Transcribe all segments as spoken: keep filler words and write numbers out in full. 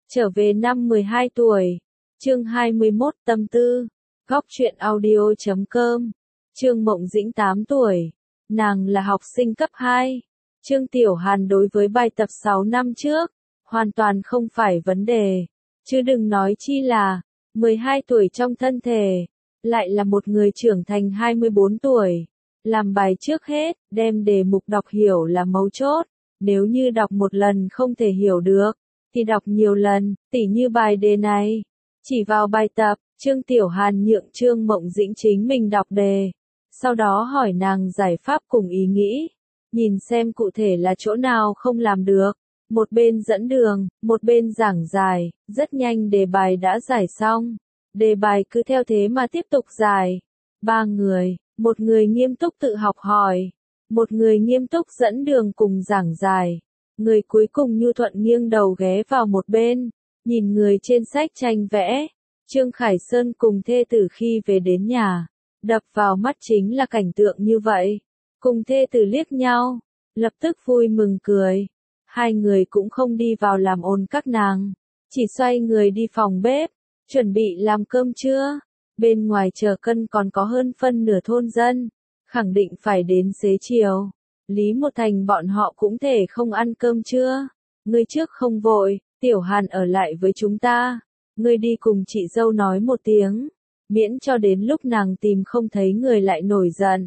Trở về năm mười hai tuổi. Chương hai mươi mốt Tâm tư. Góc truyện audio chấm com. Trương Mộng Dĩnh tám tuổi. Nàng là học sinh cấp hai. Trương Tiểu Hàn đối với bài tập sáu năm trước, hoàn toàn không phải vấn đề. Chứ đừng nói chi là, mười hai tuổi trong thân thể, lại là một người trưởng thành hai mươi bốn tuổi. Làm bài trước hết, đem đề mục đọc hiểu là mấu chốt. Nếu như đọc một lần không thể hiểu được, thì đọc nhiều lần, tỉ như bài đề này. Chỉ vào bài tập, Trương Tiểu Hàn nhượng Trương Mộng Dĩnh chính mình đọc đề. Sau đó hỏi nàng giải pháp cùng ý nghĩ. Nhìn xem cụ thể là chỗ nào không làm được. Một bên dẫn đường, một bên giảng giải, rất nhanh đề bài đã giải xong. Đề bài cứ theo thế mà tiếp tục giải. Ba người, một người nghiêm túc tự học hỏi. Một người nghiêm túc dẫn đường cùng giảng giải. Người cuối cùng nhu thuận nghiêng đầu ghé vào một bên, nhìn người trên sách tranh vẽ. Trương Khải Sơn cùng thê tử khi về đến nhà, đập vào mắt chính là cảnh tượng như vậy. Cùng thê tử liếc nhau, lập tức vui mừng cười. Hai người cũng không đi vào làm ồn các nàng, chỉ xoay người đi phòng bếp, chuẩn bị làm cơm trưa. Bên ngoài chờ cân còn có hơn phân nửa thôn dân, khẳng định phải đến xế chiều. Lý Một Thành bọn họ cũng thể không ăn cơm trưa. Ngươi trước không vội, Tiểu Hàn ở lại với chúng ta. Ngươi đi cùng chị dâu nói một tiếng, miễn cho đến lúc nàng tìm không thấy người lại nổi giận.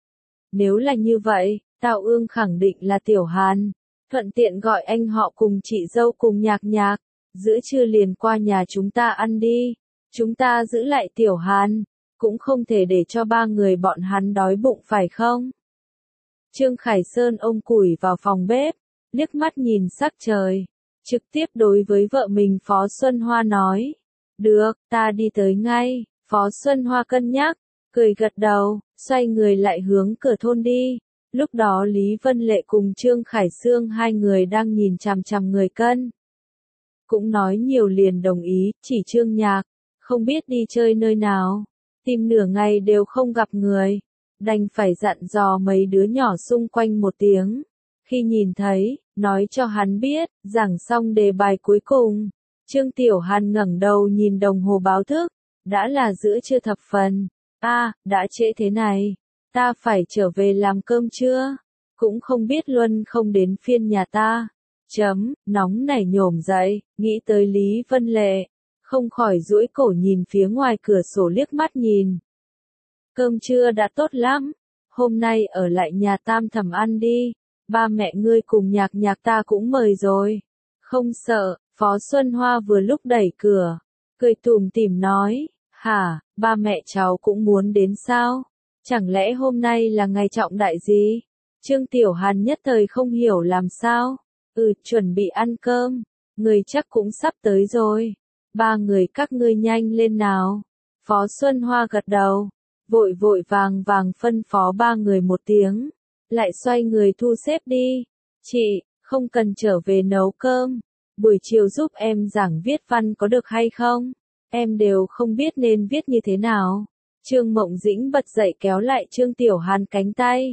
Nếu là như vậy, Tào Ương khẳng định là Tiểu Hàn. Thuận tiện gọi anh họ cùng chị dâu cùng nhạc nhạc. Giữa trưa liền qua nhà chúng ta ăn đi. Chúng ta giữ lại Tiểu Hàn, cũng không thể để cho ba người bọn hắn đói bụng phải không? Trương Khải Sơn ôm củi vào phòng bếp, liếc mắt nhìn sắc trời, trực tiếp đối với vợ mình Phó Xuân Hoa nói. Được, ta đi tới ngay. Phó Xuân Hoa cân nhắc, cười gật đầu, xoay người lại hướng cửa thôn đi. Lúc đó Lý Vân Lệ cùng Trương Khải Sương hai người đang nhìn chằm chằm người cân. Cũng nói nhiều liền đồng ý, chỉ Trương Nhạc, không biết đi chơi nơi nào. Tìm nửa ngày đều không gặp người. Đành phải dặn dò mấy đứa nhỏ xung quanh một tiếng. Khi nhìn thấy, nói cho hắn biết, giảng xong đề bài cuối cùng. Trương Tiểu Hàn ngẩng đầu nhìn đồng hồ báo thức. Đã là giữa trưa thập phần. A, à, đã trễ thế này. Ta phải trở về làm cơm trưa. Cũng không biết Luân không đến phiên nhà ta. Chấm, nóng nảy nhổm dậy, nghĩ tới Lý Vân Lệ. Không khỏi duỗi cổ nhìn phía ngoài cửa sổ liếc mắt nhìn. Cơm trưa đã tốt lắm. Hôm nay ở lại nhà Tam Thẩm ăn đi. Ba mẹ ngươi cùng nhạc nhạc ta cũng mời rồi. Không sợ, Phó Xuân Hoa vừa lúc đẩy cửa. Cười tủm tỉm nói. Hả, ba mẹ cháu cũng muốn đến sao? Chẳng lẽ hôm nay là ngày trọng đại gì? Trương Tiểu Hàn nhất thời không hiểu làm sao. Ừ, chuẩn bị ăn cơm. Người chắc cũng sắp tới rồi. Ba người các ngươi nhanh lên nào. Phó Xuân Hoa gật đầu. Vội vội vàng vàng phân phó ba người một tiếng. Lại xoay người thu xếp đi. Chị, không cần trở về nấu cơm. Buổi chiều giúp em giảng viết văn có được hay không? Em đều không biết nên viết như thế nào. Trương Mộng Dĩnh bật dậy kéo lại Trương Tiểu Hàn cánh tay.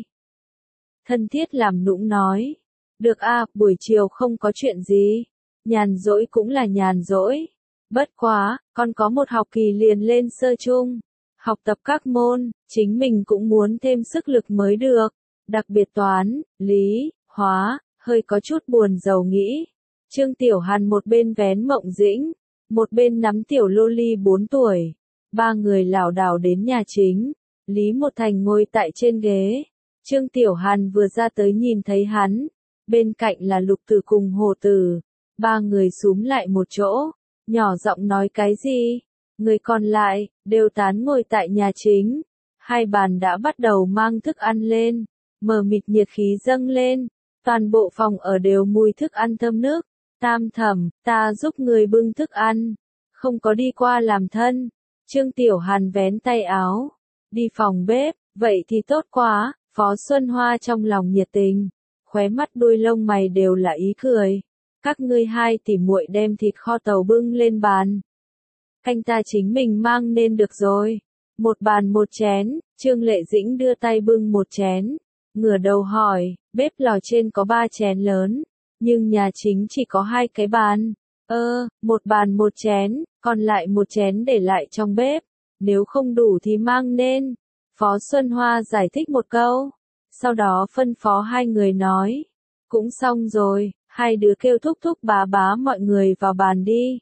Thân thiết làm nũng nói. Được à, buổi chiều không có chuyện gì. Nhàn rỗi cũng là nhàn rỗi. Bất quá, con có một học kỳ liền lên sơ chung. Học tập các môn, chính mình cũng muốn thêm sức lực mới được. Đặc biệt toán, lý, hóa, hơi có chút buồn rầu nghĩ. Trương Tiểu Hàn một bên vén Mộng Dĩnh, một bên nắm tiểu loli bốn tuổi. Ba người lảo đảo đến nhà chính. Lý Một Thành ngồi tại trên ghế. Trương Tiểu Hàn vừa ra tới nhìn thấy hắn. Bên cạnh là Lục Tử cùng Hồ Tử. Ba người xúm lại một chỗ. Nhỏ giọng nói cái gì? Người còn lại, đều tán ngồi tại nhà chính. Hai bàn đã bắt đầu mang thức ăn lên. Mờ mịt nhiệt khí dâng lên. Toàn bộ phòng ở đều mùi thức ăn thơm nước. Tam Thẩm, ta giúp người bưng thức ăn. Không có đi qua làm thân. Trương Tiểu Hàn vén tay áo. Đi phòng bếp, vậy thì tốt quá. Phó Xuân Hoa trong lòng nhiệt tình. Khóe mắt đuôi lông mày đều là ý cười. Các ngươi hai tỉ muội đem thịt kho tàu bưng lên bàn. Anh ta chính mình mang nên được rồi. Một bàn một chén, Trương Lệ Dĩnh đưa tay bưng một chén. Ngửa đầu hỏi, bếp lò trên có ba chén lớn. Nhưng nhà chính chỉ có hai cái bàn. Ơ, một bàn một chén, còn lại một chén để lại trong bếp. Nếu không đủ thì mang lên. Phó Xuân Hoa giải thích một câu. Sau đó phân phó hai người nói. Cũng xong rồi, hai đứa kêu thúc thúc bá bá mọi người vào bàn đi.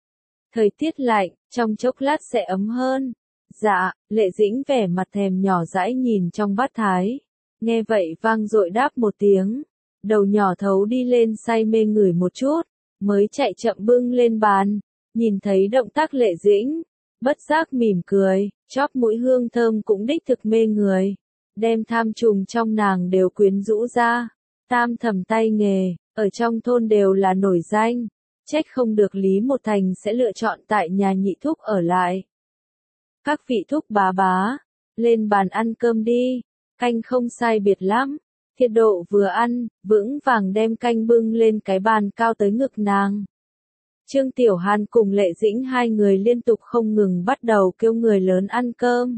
Thời tiết lạnh, trong chốc lát sẽ ấm hơn. Dạ, Lệ Dĩnh vẻ mặt thèm nhỏ dãi nhìn trong bát thái. Nghe vậy vang dội đáp một tiếng. Đầu nhỏ thấu đi lên say mê ngửi một chút, mới chạy chậm bưng lên bàn. Nhìn thấy động tác Lệ Dĩnh, bất giác mỉm cười, chóp mũi hương thơm cũng đích thực mê người. Đem tham trùng trong nàng đều quyến rũ ra. Tam thẩm tay nghề, ở trong thôn đều là nổi danh. Trách không được Lý Một Thành sẽ lựa chọn tại nhà nhị thúc ở lại. Các vị thúc bá bá, lên bàn ăn cơm đi, canh không sai biệt lắm. Thiệt độ vừa ăn, vững vàng đem canh bưng lên cái bàn cao tới ngực nàng. Trương Tiểu Hàn cùng Lệ Dĩnh hai người liên tục không ngừng bắt đầu kêu người lớn ăn cơm.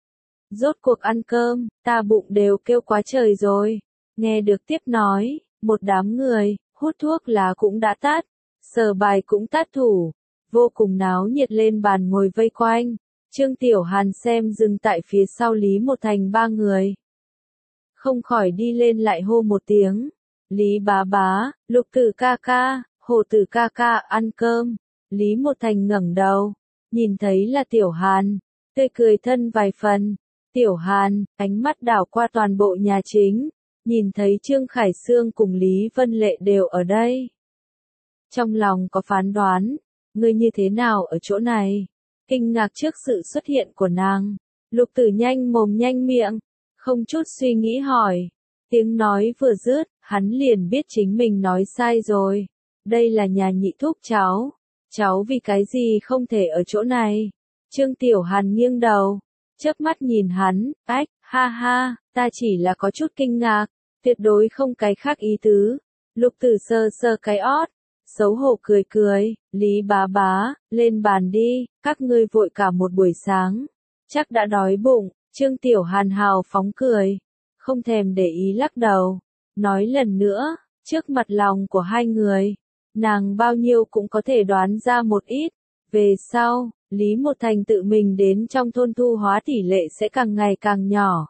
Rốt cuộc ăn cơm, ta bụng đều kêu quá trời rồi. Nghe được tiếp nói, một đám người, hút thuốc lá cũng đã tắt, sờ bài cũng tắt thủ, vô cùng náo nhiệt lên bàn ngồi vây quanh. Trương Tiểu Hàn xem dừng tại phía sau Lý Một Thành ba người. Không khỏi đi lên lại hô một tiếng. Lý bá bá, Lục Tử ca ca, Hồ Tử ca ca ăn cơm. Lý Một Thành ngẩng đầu, nhìn thấy là Tiểu Hàn, tươi cười thân vài phần. Tiểu Hàn, ánh mắt đảo qua toàn bộ nhà chính, nhìn thấy Trương Khải Sương cùng Lý Vân Lệ đều ở đây. Trong lòng có phán đoán, ngươi như thế nào ở chỗ này? Kinh ngạc trước sự xuất hiện của nàng, Lục Tử nhanh mồm nhanh miệng, không chút suy nghĩ hỏi. Tiếng nói vừa dứt, hắn liền biết chính mình nói sai rồi. Đây là nhà nhị thúc cháu. Cháu vì cái gì không thể ở chỗ này? Trương Tiểu Hàn nghiêng đầu, chớp mắt nhìn hắn, ách, ha ha, ta chỉ là có chút kinh ngạc, tuyệt đối không cái khác ý tứ. Lục Tử sơ sơ cái ót, xấu hổ cười cười, Lý bá bá, lên bàn đi, các ngươi vội cả một buổi sáng, chắc đã đói bụng. Trương Tiểu Hàn hào phóng cười, không thèm để ý lắc đầu, nói lần nữa, trước mặt lòng của hai người, nàng bao nhiêu cũng có thể đoán ra một ít. Về sau, Lý Một Thành tự mình đến trong thôn thu hóa tỷ lệ sẽ càng ngày càng nhỏ.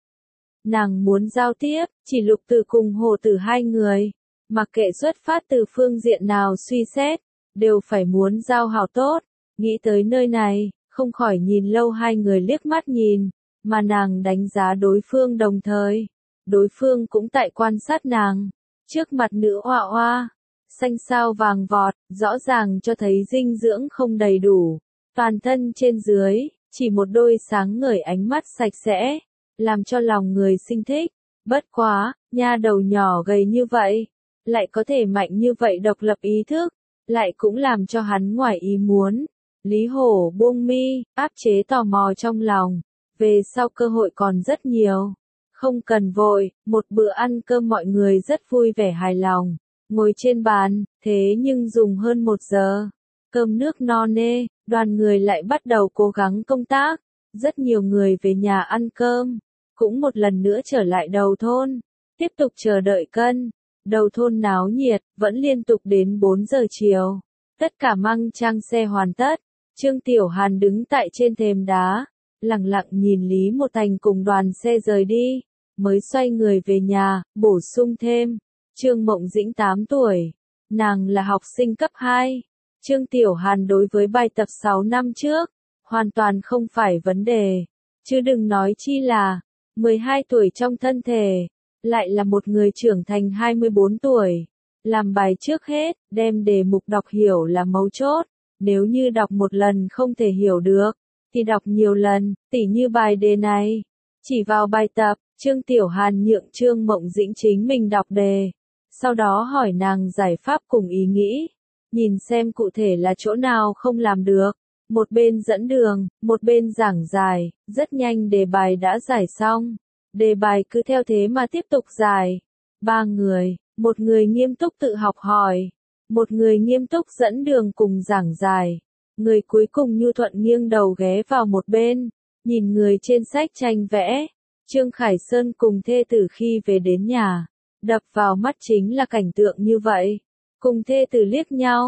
Nàng muốn giao tiếp, chỉ Lục Tử cùng Hồ Tử hai người, mặc kệ xuất phát từ phương diện nào suy xét, đều phải muốn giao hảo tốt. Nghĩ tới nơi này, không khỏi nhìn lâu hai người liếc mắt nhìn, mà nàng đánh giá đối phương đồng thời. Đối phương cũng tại quan sát nàng. Trước mặt nữ oa oa, xanh xao vàng vọt, rõ ràng cho thấy dinh dưỡng không đầy đủ. Toàn thân trên dưới, chỉ một đôi sáng ngời ánh mắt sạch sẽ, làm cho lòng người sinh thích. Bất quá, nha đầu nhỏ gầy như vậy, lại có thể mạnh như vậy độc lập ý thức, lại cũng làm cho hắn ngoài ý muốn. Lý Hổ buông mi, áp chế tò mò trong lòng, về sau cơ hội còn rất nhiều. Không cần vội, một bữa ăn cơm mọi người rất vui vẻ hài lòng, ngồi trên bàn, thế nhưng dùng hơn một giờ. Cơm nước no nê, đoàn người lại bắt đầu cố gắng công tác, rất nhiều người về nhà ăn cơm, cũng một lần nữa trở lại đầu thôn, tiếp tục chờ đợi cân. Đầu thôn náo nhiệt, vẫn liên tục đến bốn giờ chiều. Tất cả măng trang xe hoàn tất, Trương Tiểu Hàn đứng tại trên thềm đá, lặng lặng nhìn Lý Một Thành cùng đoàn xe rời đi, mới xoay người về nhà, bổ sung thêm. Trương Mộng Dĩnh tám tuổi, nàng là học sinh cấp hai. Trương Tiểu Hàn đối với bài tập sáu năm trước, hoàn toàn không phải vấn đề, chứ đừng nói chi là mười hai tuổi trong thân thể, lại là một người trưởng thành hai mươi bốn tuổi. Làm bài trước hết, đem đề mục đọc hiểu là mấu chốt, nếu như đọc một lần không thể hiểu được, thì đọc nhiều lần, tỉ như bài đề này. Chỉ vào bài tập, Trương Tiểu Hàn nhượng Trương Mộng Dĩnh chính mình đọc đề, sau đó hỏi nàng giải pháp cùng ý nghĩ, nhìn xem cụ thể là chỗ nào không làm được. Một bên dẫn đường, một bên giảng giải, rất nhanh đề bài đã giải xong. Đề bài cứ theo thế mà tiếp tục giải. Ba người, một người nghiêm túc tự học hỏi, một người nghiêm túc dẫn đường cùng giảng giải. Người cuối cùng nhu thuận nghiêng đầu ghé vào một bên, nhìn người trên sách tranh vẽ. Trương Khải Sơn cùng thê tử khi về đến nhà, đập vào mắt chính là cảnh tượng như vậy. Cùng thê tử liếc nhau,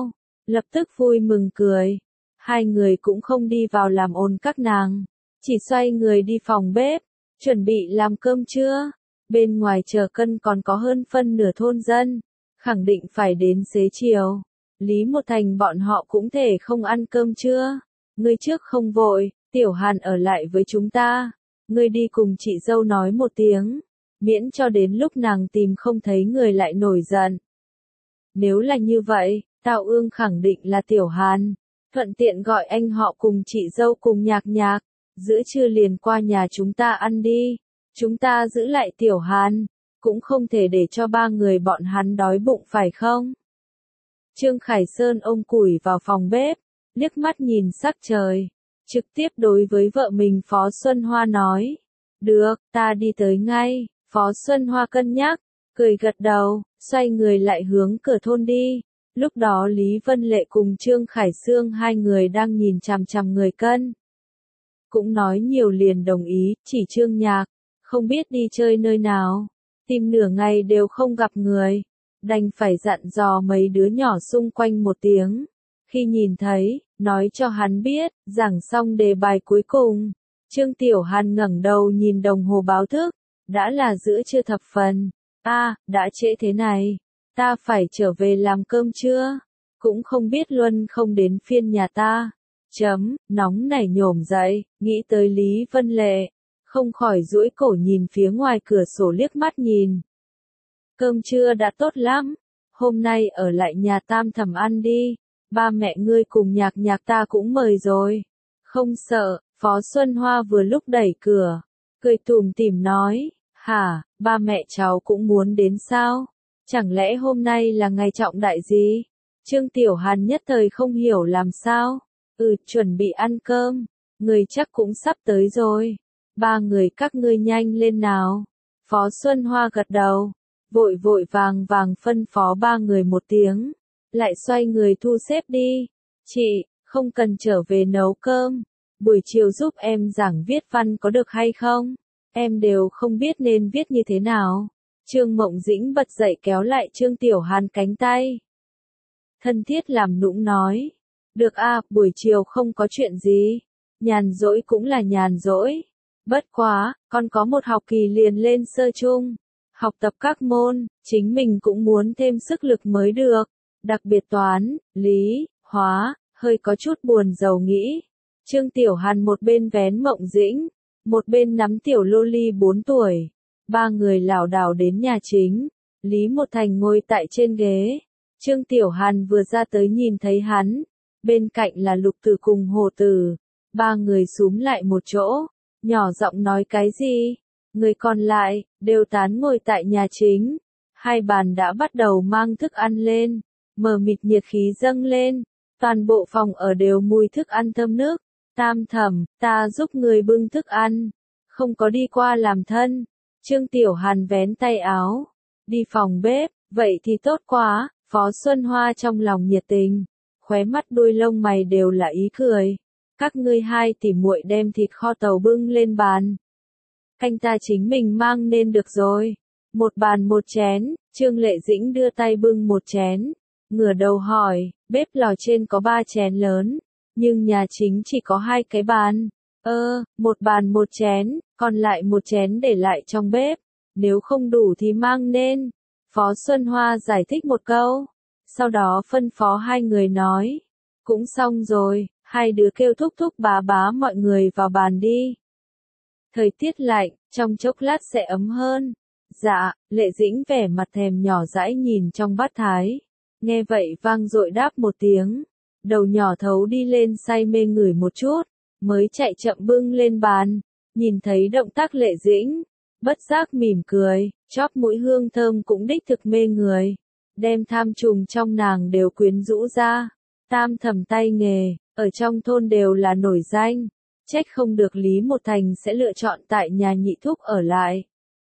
lập tức vui mừng cười. Hai người cũng không đi vào làm ồn các nàng, chỉ xoay người đi phòng bếp, chuẩn bị làm cơm trưa. Bên ngoài chờ cân còn có hơn phân nửa thôn dân, khẳng định phải đến xế chiều. Lý Một Thành bọn họ cũng thể không ăn cơm trưa. Ngươi trước không vội, Tiểu Hàn ở lại với chúng ta. Ngươi đi cùng chị dâu nói một tiếng, miễn cho đến lúc nàng tìm không thấy người lại nổi giận. Nếu là như vậy, Tào Ương khẳng định là Tiểu Hàn, thuận tiện gọi anh họ cùng chị dâu cùng Nhạc Nhạc, giữa trưa liền qua nhà chúng ta ăn đi. Chúng ta giữ lại Tiểu Hàn, cũng không thể để cho ba người bọn hắn đói bụng phải không? Trương Khải Sơn ôm củi vào phòng bếp, liếc mắt nhìn sắc trời, trực tiếp đối với vợ mình Phó Xuân Hoa nói. Được, ta đi tới ngay. Phó Xuân Hoa cân nhắc, cười gật đầu, xoay người lại hướng cửa thôn đi. Lúc đó Lý Vân Lệ cùng Trương Khải Sương hai người đang nhìn chằm chằm người cân. Cũng nói nhiều liền đồng ý, chỉ Trương Nhạc, không biết đi chơi nơi nào. Tìm nửa ngày đều không gặp người, đành phải dặn dò mấy đứa nhỏ xung quanh một tiếng. Khi nhìn thấy, nói cho hắn biết, giảng xong đề bài cuối cùng. Trương Tiểu Hàn ngẩng đầu nhìn đồng hồ báo thức, đã là giữa trưa thập phần. A, à, đã trễ thế này, ta phải trở về làm cơm trưa, cũng không biết Luân không đến phiên nhà ta. Chấm, nóng nảy nhổm dậy, nghĩ tới Lý Vân Lệ, không khỏi duỗi cổ nhìn phía ngoài cửa sổ liếc mắt nhìn. Cơm trưa đã tốt lắm, hôm nay ở lại nhà Tam Thẩm ăn đi, ba mẹ ngươi cùng Nhạc Nhạc ta cũng mời rồi. Không sợ, Phó Xuân Hoa vừa lúc đẩy cửa, cười tủm tỉm nói, hả, ba mẹ cháu cũng muốn đến sao? Chẳng lẽ hôm nay là ngày trọng đại gì? Trương Tiểu Hàn nhất thời không hiểu làm sao. Ừ, chuẩn bị ăn cơm, người chắc cũng sắp tới rồi. Ba người các ngươi nhanh lên nào. Phó Xuân Hoa gật đầu, vội vội vàng vàng phân phó ba người một tiếng, lại xoay người thu xếp đi. Chị, không cần trở về nấu cơm, buổi chiều giúp em giảng viết văn có được hay không? Em đều không biết nên viết như thế nào. Trương Mộng Dĩnh bật dậy kéo lại Trương Tiểu Hàn cánh tay. Thân thiết làm nũng nói. Được a, buổi chiều không có chuyện gì. Nhàn rỗi cũng là nhàn rỗi. Bất quá, con có một học kỳ liền lên sơ chung. Học tập các môn, chính mình cũng muốn thêm sức lực mới được. Đặc biệt toán, lý, hóa, hơi có chút buồn rầu nghĩ. Trương Tiểu Hàn một bên vén Mộng Dĩnh, một bên nắm tiểu loli bốn tuổi. Ba người lảo đảo đến nhà chính. Lý Một Thành ngồi tại trên ghế. Trương Tiểu Hàn vừa ra tới nhìn thấy hắn. Bên cạnh là Lục Tử cùng Hồ Tử. Ba người xúm lại một chỗ, nhỏ giọng nói cái gì. Người còn lại, đều tán ngồi tại nhà chính. Hai bàn đã bắt đầu mang thức ăn lên. Mờ mịt nhiệt khí dâng lên. Toàn bộ phòng ở đều mùi thức ăn thơm nước. Tam Thẩm, ta giúp người bưng thức ăn. Không có đi qua làm thân. Trương Tiểu Hàn vén tay áo. Đi phòng bếp, vậy thì tốt quá. Phó Xuân Hoa trong lòng nhiệt tình. Khóe mắt đuôi lông mày đều là ý cười. Các ngươi hai tỉ muội đem thịt kho tàu bưng lên bàn. Canh ta chính mình mang nên được rồi. Một bàn một chén, Trương Lệ Dĩnh đưa tay bưng một chén. Ngửa đầu hỏi, bếp lò trên có ba chén lớn, nhưng nhà chính chỉ có hai cái bàn. Ơ, một bàn một chén, còn lại một chén để lại trong bếp. Nếu không đủ thì mang nên. Phó Xuân Hoa giải thích một câu. Sau đó phân phó hai người nói. Cũng xong rồi, hai đứa kêu thúc thúc bá bá mọi người vào bàn đi. Thời tiết lạnh, trong chốc lát sẽ ấm hơn. Dạ, Lệ Dĩnh vẻ mặt thèm nhỏ dãi nhìn trong bát thái. Nghe vậy vang dội đáp một tiếng. Đầu nhỏ thấu đi lên say mê ngửi một chút, mới chạy chậm bưng lên bàn. Nhìn thấy động tác Lệ Dĩnh, bất giác mỉm cười, chóp mũi hương thơm cũng đích thực mê người. Đem tham trùng trong nàng đều quyến rũ ra. Tam Thẩm tay nghề, ở trong thôn đều là nổi danh. Trách không được Lý Một Thành sẽ lựa chọn tại nhà nhị thúc ở lại.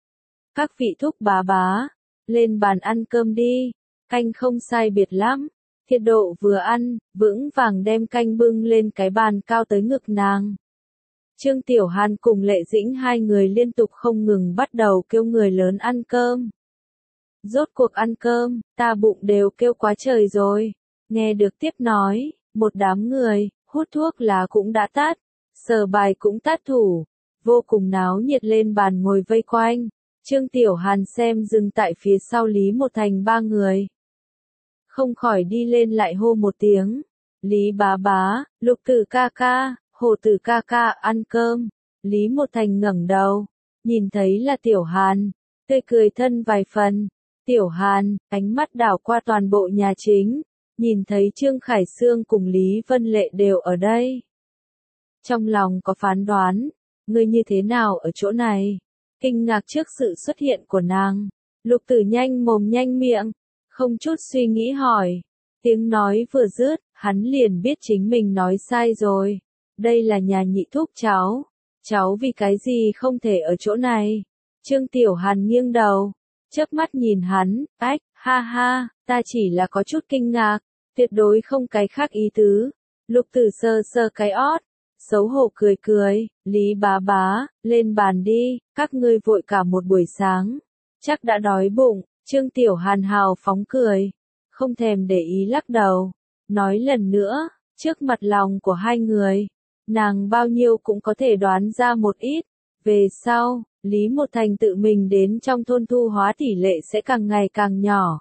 Các vị thúc bá bá, lên bàn ăn cơm đi, canh không sai biệt lắm. Thiệt độ vừa ăn, vững vàng đem canh bưng lên cái bàn cao tới ngực nàng. Trương Tiểu Hàn cùng Lệ Dĩnh hai người liên tục không ngừng bắt đầu kêu người lớn ăn cơm. Rốt cuộc ăn cơm, ta bụng đều kêu quá trời rồi. Nghe được tiếp nói, một đám người, hút thuốc lá cũng đã tắt, sờ bài cũng tắt thủ, vô cùng náo nhiệt lên bàn ngồi vây quanh. Trương Tiểu Hàn xem dừng tại phía sau Lý Một Thành ba người. Không khỏi đi lên lại hô một tiếng. Lý bá bá, Lục Tử ca ca, Hồ Tử ca ca ăn cơm. Lý Một Thành ngẩng đầu, nhìn thấy là Tiểu Hàn, tươi cười thân vài phần. Tiểu Hàn, ánh mắt đảo qua toàn bộ nhà chính, nhìn thấy Trương Khải Sương cùng Lý Vân Lệ đều ở đây. Trong lòng có phán đoán, ngươi như thế nào ở chỗ này? Kinh ngạc trước sự xuất hiện của nàng, Lục Tử nhanh mồm nhanh miệng, không chút suy nghĩ hỏi. Tiếng nói vừa dứt, hắn liền biết chính mình nói sai rồi. Đây là nhà nhị thúc cháu. Cháu vì cái gì không thể ở chỗ này? Trương Tiểu Hàn nghiêng đầu, chớp mắt nhìn hắn, ách, ha ha, ta chỉ là có chút kinh ngạc, tuyệt đối không cái khác ý tứ. Lục Tử sơ sơ cái ót, xấu hổ cười cười, Lý bá bá, lên bàn đi, các ngươi vội cả một buổi sáng, chắc đã đói bụng. Trương Tiểu Hàn hào phóng cười, không thèm để ý lắc đầu, nói lần nữa, trước mặt lòng của hai người, nàng bao nhiêu cũng có thể đoán ra một ít. Về sau, Lý Một Thành tự mình đến trong thôn thu hóa tỷ lệ sẽ càng ngày càng nhỏ.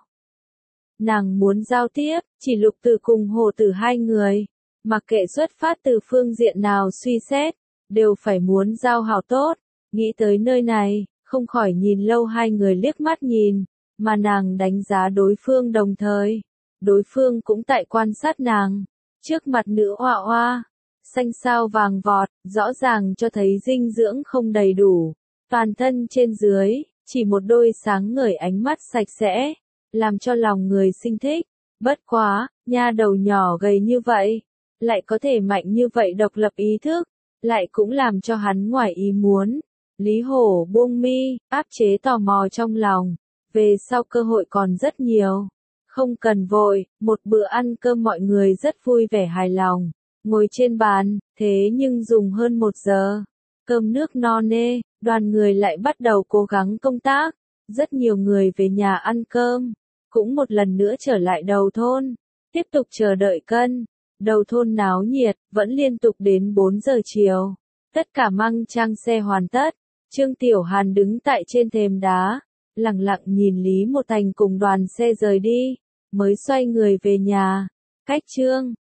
Nàng muốn giao tiếp, chỉ Lục Tử cùng Hồ Tử hai người, mặc kệ xuất phát từ phương diện nào suy xét, đều phải muốn giao hảo tốt. Nghĩ tới nơi này, không khỏi nhìn lâu hai người liếc mắt nhìn, mà nàng đánh giá đối phương đồng thời. Đối phương cũng tại quan sát nàng, trước mặt nữ oa oa, xanh xao vàng vọt, rõ ràng cho thấy dinh dưỡng không đầy đủ. Toàn thân trên dưới, chỉ một đôi sáng ngời ánh mắt sạch sẽ, làm cho lòng người sinh thích. Bất quá, nha đầu nhỏ gầy như vậy, lại có thể mạnh như vậy độc lập ý thức, lại cũng làm cho hắn ngoài ý muốn. Lý Hổ buông mi, áp chế tò mò trong lòng, về sau cơ hội còn rất nhiều. Không cần vội, một bữa ăn cơm mọi người rất vui vẻ hài lòng, ngồi trên bàn, thế nhưng dùng hơn một giờ. Cơm nước no nê, đoàn người lại bắt đầu cố gắng công tác, rất nhiều người về nhà ăn cơm, cũng một lần nữa trở lại đầu thôn, tiếp tục chờ đợi cân. Đầu thôn náo nhiệt, vẫn liên tục đến bốn giờ chiều. Tất cả măng trang xe hoàn tất, Trương Tiểu Hàn đứng tại trên thềm đá, lặng lặng nhìn Lý Một Thành cùng đoàn xe rời đi, mới xoay người về nhà. Cách Trương